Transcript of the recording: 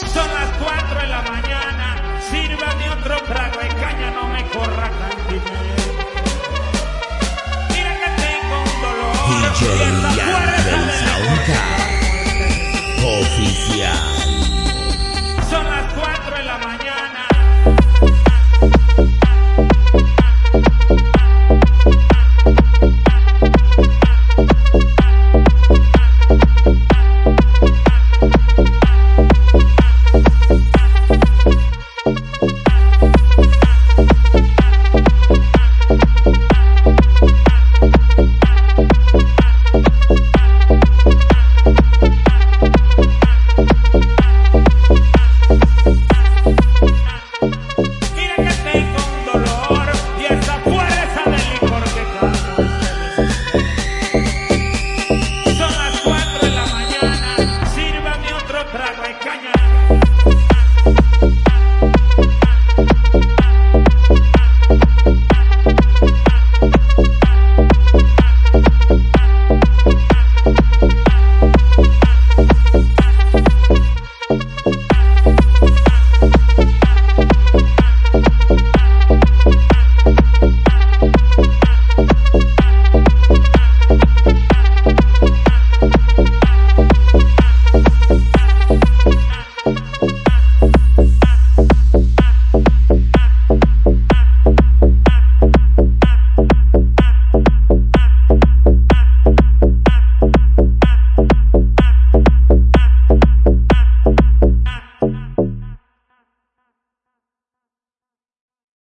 Son las 4 de la mañana, sírvame otro trago de caña, no me corra cantinero. Mira que tengo un dolor DJ en la Ian puerta del de Soundcard oficial.